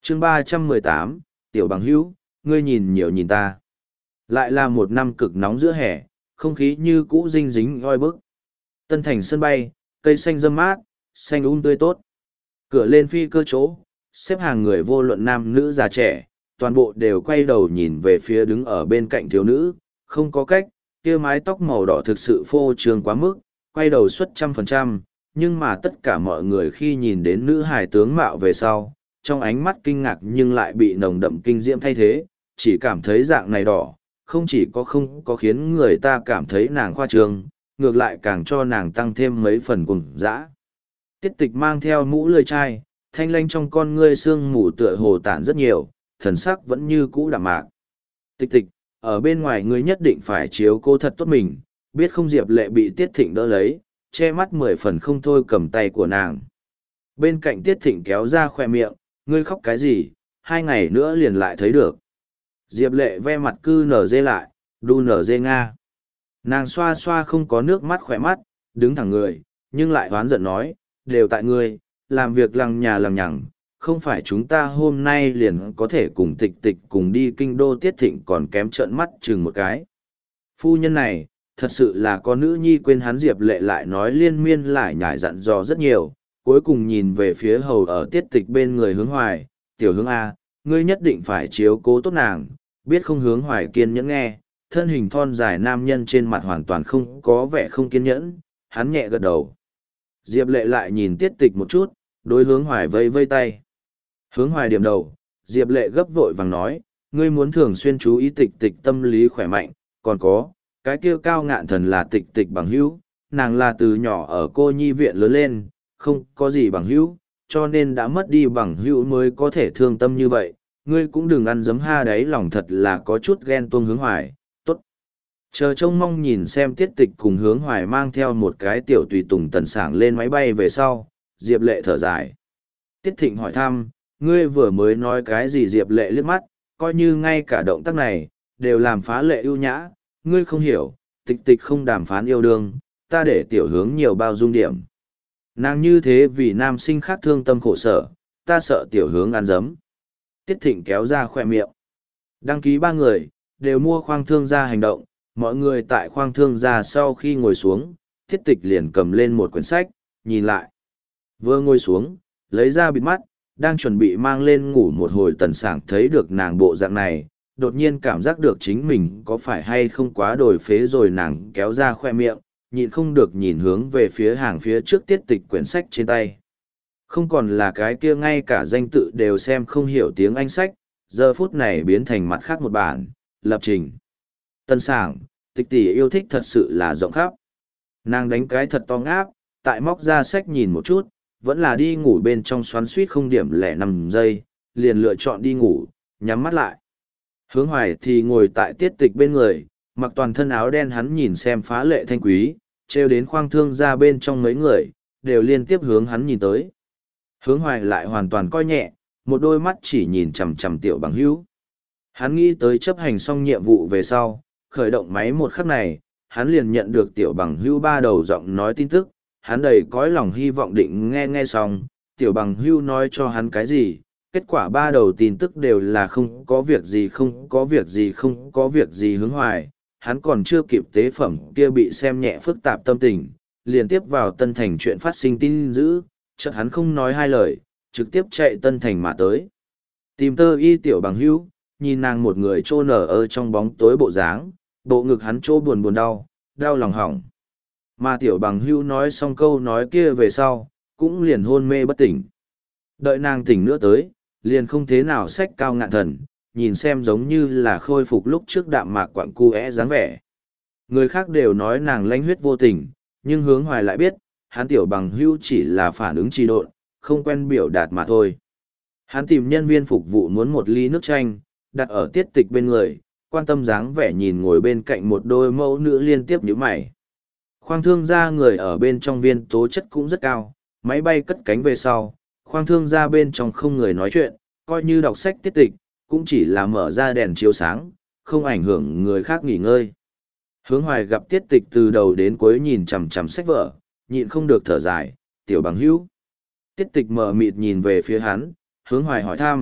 chương 318, tiểu bằng hữu, ngươi nhìn nhiều nhìn ta. Lại là một năm cực nóng giữa hè, không khí như cũ dinh dính oi bức. Tân thành sân bay, cây xanh râm mát, xanh tươi tốt. Cửa lên phi cơ chỗ, xếp hàng người vô luận nam nữ già trẻ, toàn bộ đều quay đầu nhìn về phía đứng ở bên cạnh thiếu nữ, không có cách, kia mái tóc màu đỏ thực sự phô trương quá mức, quay đầu suất 100%, nhưng mà tất cả mọi người khi nhìn đến nữ hài tướng mạo về sau, trong ánh mắt kinh ngạc nhưng lại bị nồng đậm kinh diễm thay thế, chỉ cảm thấy dạng này đỏ, không chỉ có không có khiến người ta cảm thấy nàng khoa trương, ngược lại càng cho nàng tăng thêm mấy phần cùng dã. Tiết tịch mang theo mũ lưỡi chai, thanh lanh trong con ngươi sương mù tựa hồ tản rất nhiều, thần sắc vẫn như cũ đạm mạc. Tịch tịch, ở bên ngoài ngươi nhất định phải chiếu cô thật tốt mình, biết không? Diệp Lệ bị Tiết Thịnh đỡ lấy, che mắt 10 phần không thôi cầm tay của nàng. Bên cạnh Tiết Thịnh kéo ra khoe miệng, ngươi khóc cái gì, 2 ngày nữa liền lại thấy được. Diệp Lệ ve mặt cư nở dê lại, đu nở dê nga. Nàng xoa xoa không có nước mắt khỏe mắt, đứng thẳng người, nhưng lại oán giận nói, đều tại ngươi, làm việc lằng nhà lằng nhằng, không phải chúng ta hôm nay liền có thể cùng tịch tịch cùng đi kinh đô. Tiết Thịnh còn kém trợn mắt chừng một cái. Phu nhân này, thật sự là có nữ nhi quên hắn. Diệp Lệ lại nói liên miên lại nhải dặn dò rất nhiều, cuối cùng nhìn về phía hầu ở Tiết Tịch bên người Hướng Hoài, tiểu Hướng A, ngươi nhất định phải chiếu cố tốt nàng, biết không? Hướng Hoài kiên nhẫn nghe, thân hình thon dài nam nhân trên mặt hoàn toàn không có vẻ không kiên nhẫn, hắn nhẹ gật đầu. Diệp Lệ lại nhìn Tiết Tịch một chút, đối Hướng Hoài vây vây tay. Hướng Hoài điểm đầu, Diệp Lệ gấp vội vàng nói, ngươi muốn thường xuyên chú ý Tịch Tịch tâm lý khỏe mạnh, còn có, cái kia Cao Ngạn Thần là Tịch Tịch bằng hữu, nàng là từ nhỏ ở cô nhi viện lớn lên, không có gì bằng hữu, cho nên đã mất đi bằng hữu mới có thể thương tâm như vậy, ngươi cũng đừng ăn giấm ha đấy. Lòng thật là có chút ghen tuông. Hướng Hoài, tốt. Chờ trông mong nhìn xem Tiết Tịch cùng Hướng Hoài mang theo một cái tiểu tùy tùng tần sảng lên máy bay về sau, Diệp Lệ thở dài. Tiết Thịnh hỏi thăm, ngươi vừa mới nói cái gì? Diệp Lệ liếc mắt, coi như ngay cả động tác này, đều làm phá lệ ưu nhã, ngươi không hiểu, Tịch Tịch không đàm phán yêu đương, ta để tiểu Hướng nhiều bao dung điểm. Nàng như thế vì nam sinh khác thương tâm khổ sở, ta sợ tiểu Hướng ăn dấm. Tiết Thịnh kéo ra khoe miệng. Đăng ký 3 người, đều mua khoang thương gia hành động, mọi người tại khoang thương gia sau khi ngồi xuống, Tiết Tịch liền cầm lên một quyển sách, nhìn lại. Vừa ngồi xuống, lấy ra bịt mắt, đang chuẩn bị mang lên ngủ một hồi tần sảng thấy được nàng bộ dạng này, đột nhiên cảm giác được chính mình có phải hay không quá đổi phế rồi. Nàng kéo ra khoe miệng, nhịn không được nhìn hướng về phía hàng phía trước Tiết Tịch quyển sách trên tay. Không còn là cái kia ngay cả danh tự đều xem không hiểu tiếng Anh sách, giờ phút này biến thành mặt khác một bản, lập trình. Tân sảng, Tịch tỷ yêu thích thật sự là rộng khắp. Nàng đánh cái thật to ngáp, tại móc ra sách nhìn một chút, vẫn là đi ngủ bên trong xoắn suýt không điểm lẻ 5 giây, liền lựa chọn đi ngủ, nhắm mắt lại. Hướng Hoài thì ngồi tại Tiết Tịch bên người, mặc toàn thân áo đen, hắn nhìn xem phá lệ thanh quý, treo đến khoang thương ra bên trong mấy người, đều liên tiếp hướng hắn nhìn tới. Hướng Hoài lại hoàn toàn coi nhẹ, một đôi mắt chỉ nhìn chằm chằm tiểu bằng hữu. Hắn nghĩ tới chấp hành xong nhiệm vụ về sau, khởi động máy một khắc này, hắn liền nhận được tiểu bằng hữu 3 đầu giọng nói tin tức, hắn đầy cõi lòng hy vọng định nghe xong, tiểu bằng hữu nói cho hắn cái gì. Kết quả 3 đầu tin tức đều là không có việc gì, không có việc gì, không có việc gì. Hướng Hoài, hắn còn chưa kịp tế phẩm kia bị xem nhẹ phức tạp tâm tình, liền tiếp vào Tân Thành chuyện phát sinh tin dữ, chợt hắn không nói hai lời, trực tiếp chạy Tân Thành mà tới. Tìm Tơ Y tiểu bằng hữu, nhìn nàng một người trô nở ở trong bóng tối bộ dáng, bộ ngực hắn trô buồn buồn đau, đau lòng hỏng. Mà tiểu bằng hữu nói xong câu nói kia về sau, cũng liền hôn mê bất tỉnh. Đợi nàng tỉnh nữa tới, liền không thế nào xách Cao Ngạn Thần, nhìn xem giống như là khôi phục lúc trước đạm mạc quặng cu dáng vẻ. Người khác đều nói nàng lãnh huyết vô tình, nhưng Hướng Hoài lại biết, hắn tiểu bằng hữu chỉ là phản ứng trì độn, không quen biểu đạt mà thôi. Hắn tìm nhân viên phục vụ muốn một ly nước chanh, đặt ở Tiết Tịch bên người, quan tâm dáng vẻ nhìn ngồi bên cạnh một đôi mẫu nữ liên tiếp nhíu mày. Khoang thương gia người ở bên trong viên tố chất cũng rất cao, máy bay cất cánh về sau, khoang thương gia bên trong không người nói chuyện, coi như đọc sách Tiết Tịch, cũng chỉ là mở ra đèn chiếu sáng, không ảnh hưởng người khác nghỉ ngơi. Hướng Hoài gặp Tiết Tịch từ đầu đến cuối nhìn chằm chằm sách vở, nhịn không được thở dài, tiểu bằng hữu. Tiết Tịch mờ mịt nhìn về phía hắn, Hướng Hoài hỏi thăm,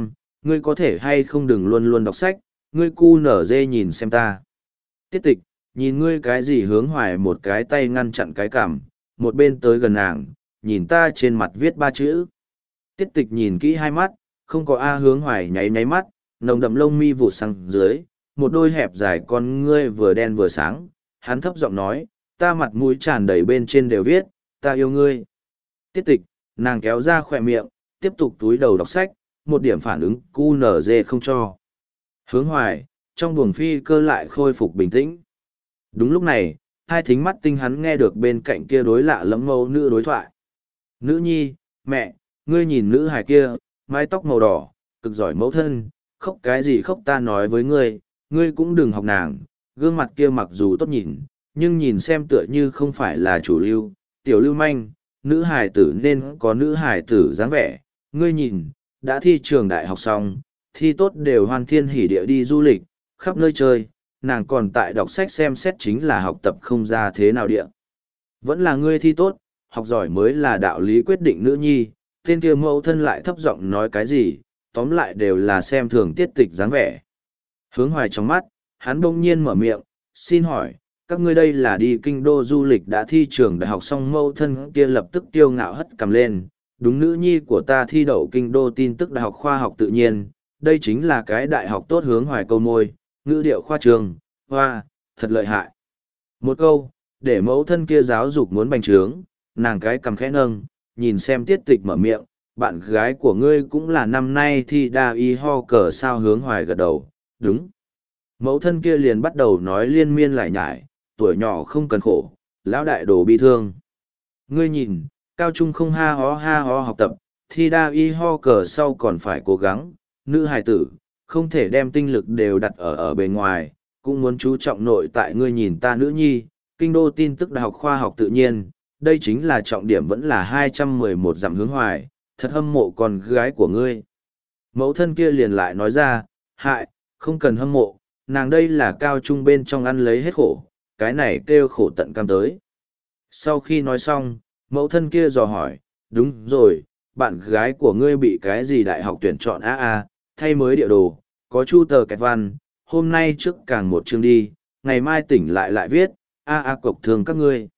ngươi có thể hay không đừng luôn luôn đọc sách, ngươi cu nở dê nhìn xem ta. Tiết tịch, nhìn ngươi cái gì hướng hoài một cái tay ngăn chặn cái cằm, một bên tới gần nàng, nhìn ta trên mặt viết 3 chữ. Tiết tịch nhìn kỹ hai mắt, không có A hướng hoài nháy nháy mắt, nồng đậm lông mi vụt sang dưới, một đôi hẹp dài con ngươi vừa đen vừa sáng, hắn thấp giọng nói, ta mặt mũi tràn đầy bên trên đều viết, ta yêu ngươi. Tiết tịch, nàng kéo ra khỏe miệng, tiếp tục túi đầu đọc sách, một điểm phản ứng cu nở dê không cho. Hướng hoài, trong buồng phi cơ lại khôi phục bình tĩnh. Đúng lúc này, hai thính mắt tinh hắn nghe được bên cạnh kia đối lạ lẫm mâu nữ đối thoại. Nữ nhi, mẹ, ngươi nhìn nữ hài kia, mái tóc màu đỏ, cực giỏi mẫu thân, khóc cái gì khóc ta nói với ngươi, ngươi cũng đừng học nàng, gương mặt kia mặc dù tốt nhìn, nhưng nhìn xem tựa như không phải là chủ lưu, tiểu lưu manh, nữ hài tử nên có nữ hài tử dáng vẻ, ngươi nhìn, đã thi trường đại học xong, thi tốt đều hoan thiên hỉ địa đi du lịch, khắp nơi chơi, nàng còn tại đọc sách xem xét chính là học tập không ra thế nào địa. Vẫn là ngươi thi tốt, học giỏi mới là đạo lý quyết định nữ nhi, tên kia mẫu thân lại thấp giọng nói cái gì, tóm lại đều là xem thường tiết tịch dáng vẻ. Hướng hoài trong mắt, hắn bỗng nhiên mở miệng, xin hỏi, các ngươi đây là đi kinh đô du lịch đã thi trường đại học xong mẫu thân kia lập tức tiêu ngạo hất cầm lên, đúng nữ nhi của ta thi đậu kinh đô tin tức đại học khoa học tự nhiên, đây chính là cái đại học tốt hướng hoài câu môi, ngữ điệu khoa trường, hoa, thật lợi hại. Một câu, để mẫu thân kia giáo dục muốn bành trướng, nàng cái cầm khẽ nâng, nhìn xem tiết tịch mở miệng, bạn gái của ngươi cũng là năm nay thi đa y ho cờ sao hướng hoài gật đầu, đúng. Mẫu thân kia liền bắt đầu nói liên miên lại nhải, tuổi nhỏ không cần khổ, lão đại đồ bi thương. Ngươi nhìn, cao trung không ha ho học tập, thi đa y ho cờ sau còn phải cố gắng, nữ hài tử, không thể đem tinh lực đều đặt ở bề ngoài, cũng muốn chú trọng nội tại ngươi nhìn ta nữ nhi, kinh đô tin tức đại học khoa học tự nhiên, đây chính là trọng điểm vẫn là 211 dặm hướng hoài, thật hâm mộ con gái của ngươi. Mẫu thân kia liền lại nói ra, hại, không cần hâm mộ, nàng đây là cao trung bên trong ăn lấy hết khổ, cái này kêu khổ tận cam tới. Sau khi nói xong, mẫu thân kia dò hỏi, đúng rồi, bạn gái của ngươi bị cái gì đại học tuyển chọn thay mới địa đồ, có chu tờ kẹt văn, hôm nay trước càng một chương đi, ngày mai tỉnh lại viết, cộc thương các ngươi.